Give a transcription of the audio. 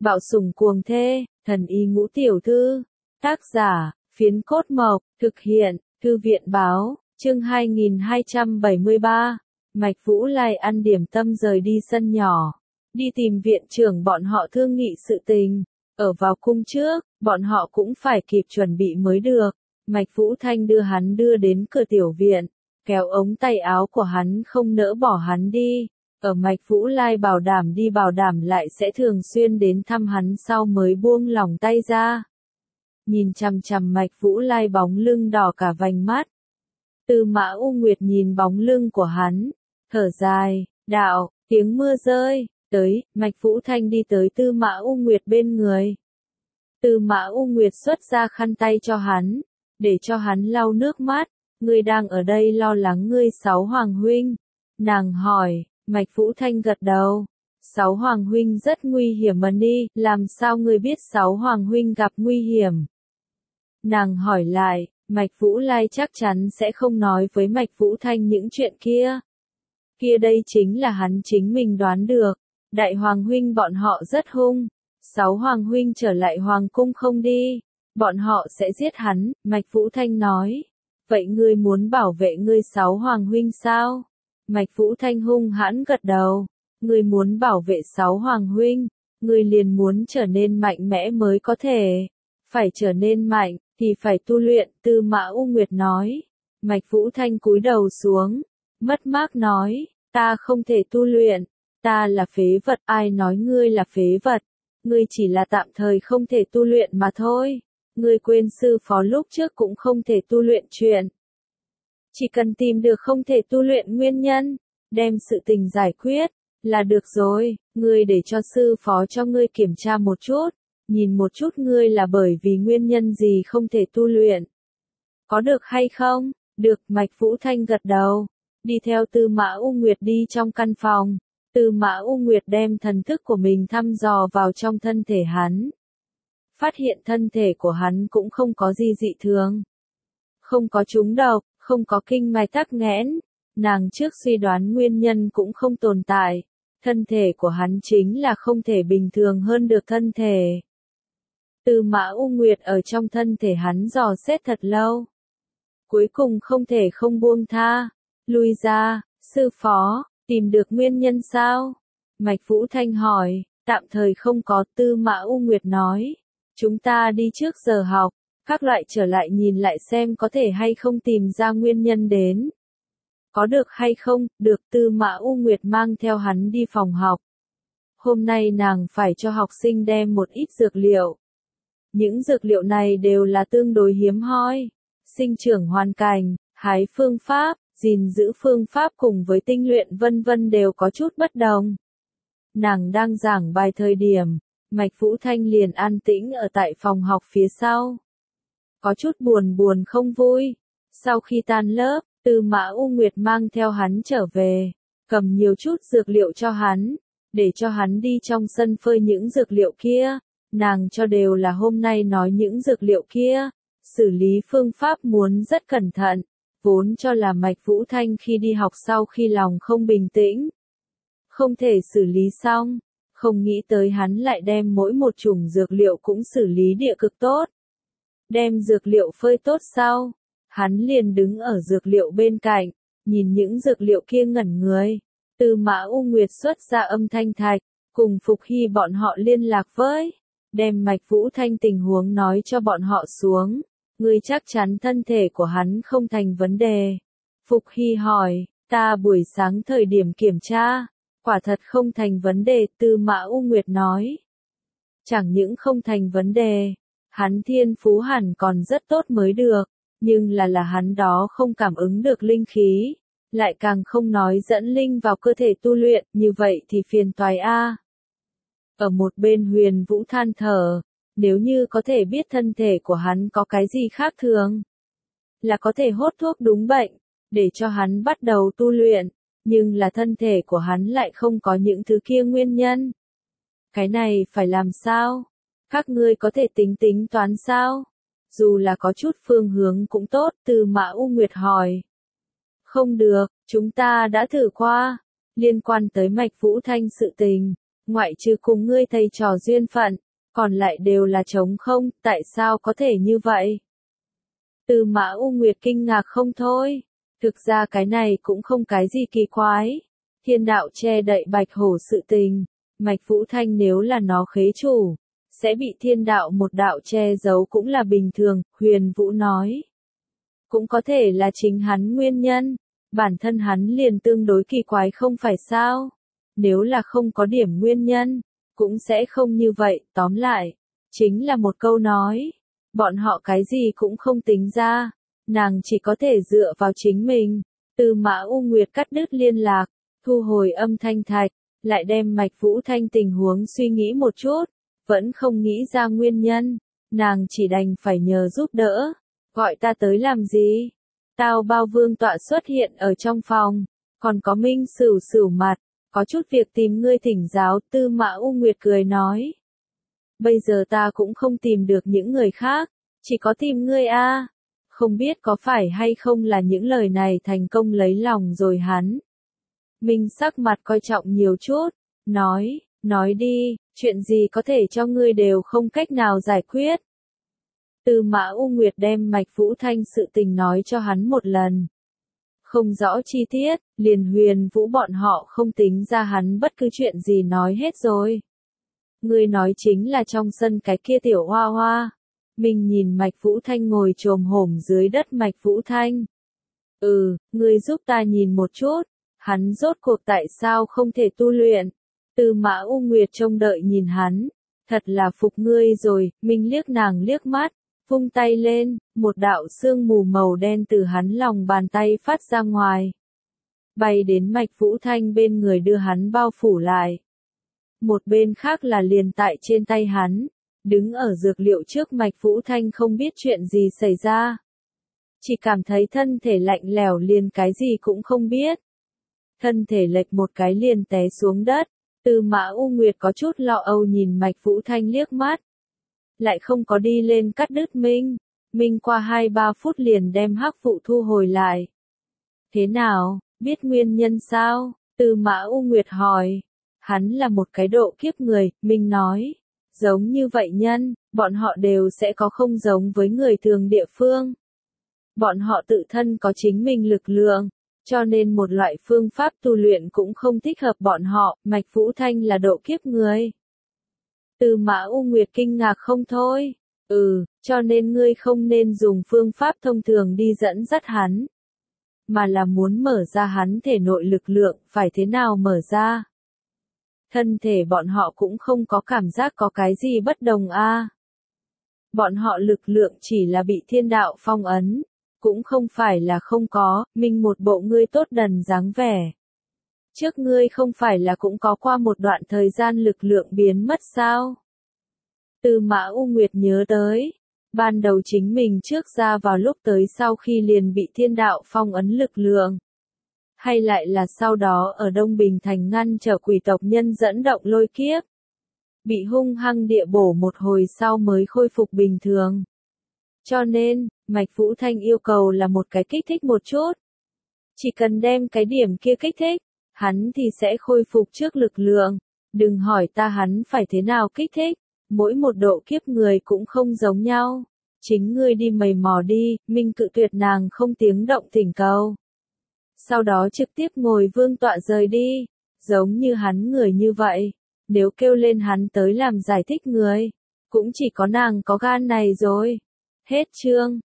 Bạo sủng cuồng thê, thần y ngũ tiểu thư. Tác giả, Phiến Cốt Mộc, thực hiện, Thư viện báo, chương 2273. Mạch Vũ Lai ăn điểm tâm rời đi sân nhỏ. Đi tìm viện trưởng bọn họ thương nghị sự tình. Ở vào cung trước, bọn họ cũng phải kịp chuẩn bị mới được. Mạch Vũ Thanh đưa hắn đưa đến cửa tiểu viện, kéo ống tay áo của hắn không nỡ bỏ hắn đi. Ở Mạch Vũ Lai bảo đảm đi bảo đảm lại sẽ thường xuyên đến thăm hắn sau mới buông lỏng tay ra. Nhìn chằm chằm Mạch Vũ Lai bóng lưng đỏ cả vành mắt. Tư Mã U Nguyệt nhìn bóng lưng của hắn, thở dài, đạo, tiếng mưa rơi, tới, Mạch Vũ Thanh đi tới Tư Mã U Nguyệt bên người. Tư Mã U Nguyệt xuất ra khăn tay cho hắn, để cho hắn lau nước mắt, ngươi đang ở đây lo lắng ngươi Sáu Hoàng huynh. Nàng hỏi, Mạch Vũ Thanh gật đầu. Sáu Hoàng huynh rất nguy hiểm mà đi, làm sao ngươi biết Sáu Hoàng huynh gặp nguy hiểm? Nàng hỏi lại, Mạch Vũ Lai chắc chắn sẽ không nói với Mạch Vũ Thanh những chuyện kia. Kia đây chính là hắn chính mình đoán được. Đại Hoàng huynh bọn họ rất hung. Sáu Hoàng huynh trở lại Hoàng cung không đi, bọn họ sẽ giết hắn, Mạch Vũ Thanh nói. Vậy ngươi muốn bảo vệ ngươi Sáu Hoàng huynh sao? Mạch Vũ Thanh hung hãn gật đầu. Ngươi muốn bảo vệ Sáu Hoàng huynh, ngươi liền muốn trở nên mạnh mẽ mới có thể. Phải trở nên mạnh, thì phải tu luyện, Tư Mã U Nguyệt nói. Mạch Vũ Thanh cúi đầu xuống, mất mát nói, ta không thể tu luyện, ta là phế vật, ai nói ngươi là phế vật? Ngươi chỉ là tạm thời không thể tu luyện mà thôi. Ngươi quên sư phó lúc trước cũng không thể tu luyện chuyện. Chỉ cần tìm được không thể tu luyện nguyên nhân, đem sự tình giải quyết, là được rồi. Ngươi để cho sư phó cho ngươi kiểm tra một chút, nhìn một chút ngươi là bởi vì nguyên nhân gì không thể tu luyện. Có được hay không? Được, Mạch Vũ Thanh gật đầu. Đi theo Tư Mã U Nguyệt đi trong căn phòng. Tư Mã U Nguyệt đem thần thức của mình thăm dò vào trong thân thể hắn. Phát hiện thân thể của hắn cũng không có gì dị thường. Không có trúng độc, không có kinh mạch tắc nghẽn. Nàng trước suy đoán nguyên nhân cũng không tồn tại. Thân thể của hắn chính là không thể bình thường hơn được thân thể. Tư Mã U Nguyệt ở trong thân thể hắn dò xét thật lâu. Cuối cùng không thể không buông tha. Lui ra, sư phó. Tìm được nguyên nhân sao? Mạch Vũ Thanh hỏi, tạm thời không có. Tư Mã U Nguyệt nói, chúng ta đi trước giờ học, các loại trở lại nhìn lại xem có thể hay không tìm ra nguyên nhân đến. Có được hay không? Được. Tư Mã U Nguyệt mang theo hắn đi phòng học. Hôm nay nàng phải cho học sinh đem một ít dược liệu. Những dược liệu này đều là tương đối hiếm hoi. Sinh trưởng hoàn cảnh, hái phương pháp, gìn giữ phương pháp cùng với tinh luyện vân vân đều có chút bất đồng. Nàng đang giảng bài thời điểm, Mạch Vũ Thanh liền an tĩnh ở tại phòng học phía sau. Có chút buồn không vui. Sau khi tan lớp, Tư Mã U Nguyệt mang theo hắn trở về, cầm nhiều chút dược liệu cho hắn, để cho hắn đi trong sân phơi những dược liệu kia. Nàng cho đều là hôm nay nói những dược liệu kia, xử lý phương pháp muốn rất cẩn thận. Vốn cho là Mạch Vũ Thanh khi đi học sau khi lòng không bình tĩnh, không thể xử lý xong, không nghĩ tới hắn lại đem mỗi một chủng dược liệu cũng xử lý địa cực tốt. Đem dược liệu phơi tốt sau, hắn liền đứng ở dược liệu bên cạnh, nhìn những dược liệu kia ngẩn người. Tư Mã U Nguyệt xuất ra âm thanh thạch, cùng Phục Hy bọn họ liên lạc với, đem Mạch Vũ Thanh tình huống nói cho bọn họ xuống. Ngươi chắc chắn thân thể của hắn không thành vấn đề. Phục Hy hỏi, ta buổi sáng thời điểm kiểm tra, quả thật không thành vấn đề. Tư Mã U Nguyệt nói. Chẳng những không thành vấn đề, hắn thiên phú hẳn còn rất tốt mới được, nhưng là hắn đó không cảm ứng được linh khí, lại càng không nói dẫn linh vào cơ thể tu luyện, như vậy thì phiền toái a. Ở một bên Huyền Vũ than thở. Nếu như có thể biết thân thể của hắn có cái gì khác thường, là có thể hốt thuốc đúng bệnh, để cho hắn bắt đầu tu luyện, nhưng là thân thể của hắn lại không có những thứ kia nguyên nhân. Cái này phải làm sao? Các ngươi có thể tính toán sao? Dù là có chút phương hướng cũng tốt. Tư Mã U Nguyệt hỏi. Không được, chúng ta đã thử qua. Liên quan tới Mạch Vũ Thanh sự tình, ngoại trừ cùng ngươi thầy trò duyên phận, còn lại đều là trống không, tại sao có thể như vậy? Tư Mã U Nguyệt kinh ngạc không thôi, thực ra cái này cũng không cái gì kỳ quái. Thiên đạo che đậy Bạch Hổ sự tình, Mạch Vũ Thanh nếu là nó khế chủ, sẽ bị thiên đạo một đạo che giấu cũng là bình thường, Huyền Vũ nói. Cũng có thể là chính hắn nguyên nhân, bản thân hắn liền tương đối kỳ quái không phải sao? Nếu là không có điểm nguyên nhân, cũng sẽ không như vậy, tóm lại, chính là một câu nói. Bọn họ cái gì cũng không tính ra, nàng chỉ có thể dựa vào chính mình. Tư Mã U Nguyệt cắt đứt liên lạc, thu hồi âm thanh thạch, lại đem Mạch Vũ Thanh tình huống suy nghĩ một chút, vẫn không nghĩ ra nguyên nhân, nàng chỉ đành phải nhờ giúp đỡ. Gọi ta tới làm gì? Tao Bao Vương tọa xuất hiện ở trong phòng, còn có Minh Sửu Sửu mặt, có chút việc tìm ngươi thỉnh giáo. Tư Mã U Nguyệt cười nói. Bây giờ ta cũng không tìm được những người khác, chỉ có tìm ngươi a. Không biết có phải hay không là những lời này thành công lấy lòng rồi hắn. Minh sắc mặt coi trọng nhiều chút, nói đi, chuyện gì có thể cho ngươi đều không cách nào giải quyết. Tư Mã U Nguyệt đem Mạch Vũ Thanh sự tình nói cho hắn một lần. Không rõ chi tiết, liền Huyền Vũ bọn họ không tính ra hắn bất cứ chuyện gì nói hết rồi. Ngươi nói chính là trong sân cái kia tiểu hoa hoa. Mình nhìn Mạch Vũ Thanh ngồi chồm hổm dưới đất. Mạch Vũ Thanh. Ngươi giúp ta nhìn một chút, hắn rốt cuộc tại sao không thể tu luyện. Tư Mã U Nguyệt trông đợi nhìn hắn, thật là phục ngươi rồi. Mình liếc nàng liếc mắt, vung tay lên, một đạo sương mù màu đen từ hắn lòng bàn tay phát ra ngoài, bay đến Mạch Vũ Thanh bên người đưa hắn bao phủ lại. Một bên khác là liền tại trên tay hắn, đứng ở dược liệu trước. Mạch Vũ Thanh không biết chuyện gì xảy ra, chỉ cảm thấy thân thể lạnh lẽo, liền cái gì cũng không biết. Thân thể lệch một cái liền té xuống đất. Tư Mã U Nguyệt có chút lo âu nhìn Mạch Vũ Thanh liếc mắt, lại không có đi lên cắt đứt Minh qua 2-3 phút liền đem hắc vụ thu hồi lại. Thế nào, biết nguyên nhân sao? Tư Mã U Nguyệt hỏi. Hắn là một cái độ kiếp người, Minh nói. Giống như vậy nhân, bọn họ đều sẽ có không giống với người thường địa phương. Bọn họ tự thân có chính mình lực lượng, cho nên một loại phương pháp tu luyện cũng không thích hợp bọn họ. Mạch Vũ Thanh là độ kiếp người. Tư Mã U Nguyệt kinh ngạc không thôi. Cho nên ngươi không nên dùng phương pháp thông thường đi dẫn dắt hắn, mà là muốn mở ra hắn thể nội lực lượng. Phải thế nào mở ra? Thân thể bọn họ cũng không có cảm giác có cái gì bất đồng a. Bọn họ lực lượng chỉ là bị thiên đạo phong ấn, cũng không phải là không có. Mình một bộ ngươi tốt đần dáng vẻ. Trước ngươi không phải là cũng có qua một đoạn thời gian lực lượng biến mất sao? Tư Mã U Nguyệt nhớ tới, ban đầu chính mình trước ra vào lúc tới sau khi liền bị thiên đạo phong ấn lực lượng. Hay lại là sau đó ở Đông Bình Thành ngăn trở quỷ tộc nhân dẫn động lôi kiếp. Bị hung hăng địa bổ một hồi sau mới khôi phục bình thường. Cho nên, Mạch Vũ Thanh yêu cầu là một cái kích thích một chút. Chỉ cần đem cái điểm kia kích thích, hắn thì sẽ khôi phục trước lực lượng. Đừng hỏi ta hắn phải thế nào kích thích, mỗi một độ kiếp người cũng không giống nhau. Chính ngươi đi mày mò đi. Minh cự tuyệt nàng không tiếng động thỉnh cầu. Sau đó trực tiếp ngồi vương tọa rời đi, giống như hắn người như vậy, nếu kêu lên hắn tới làm giải thích người, cũng chỉ có nàng có gan này rồi. Hết chương.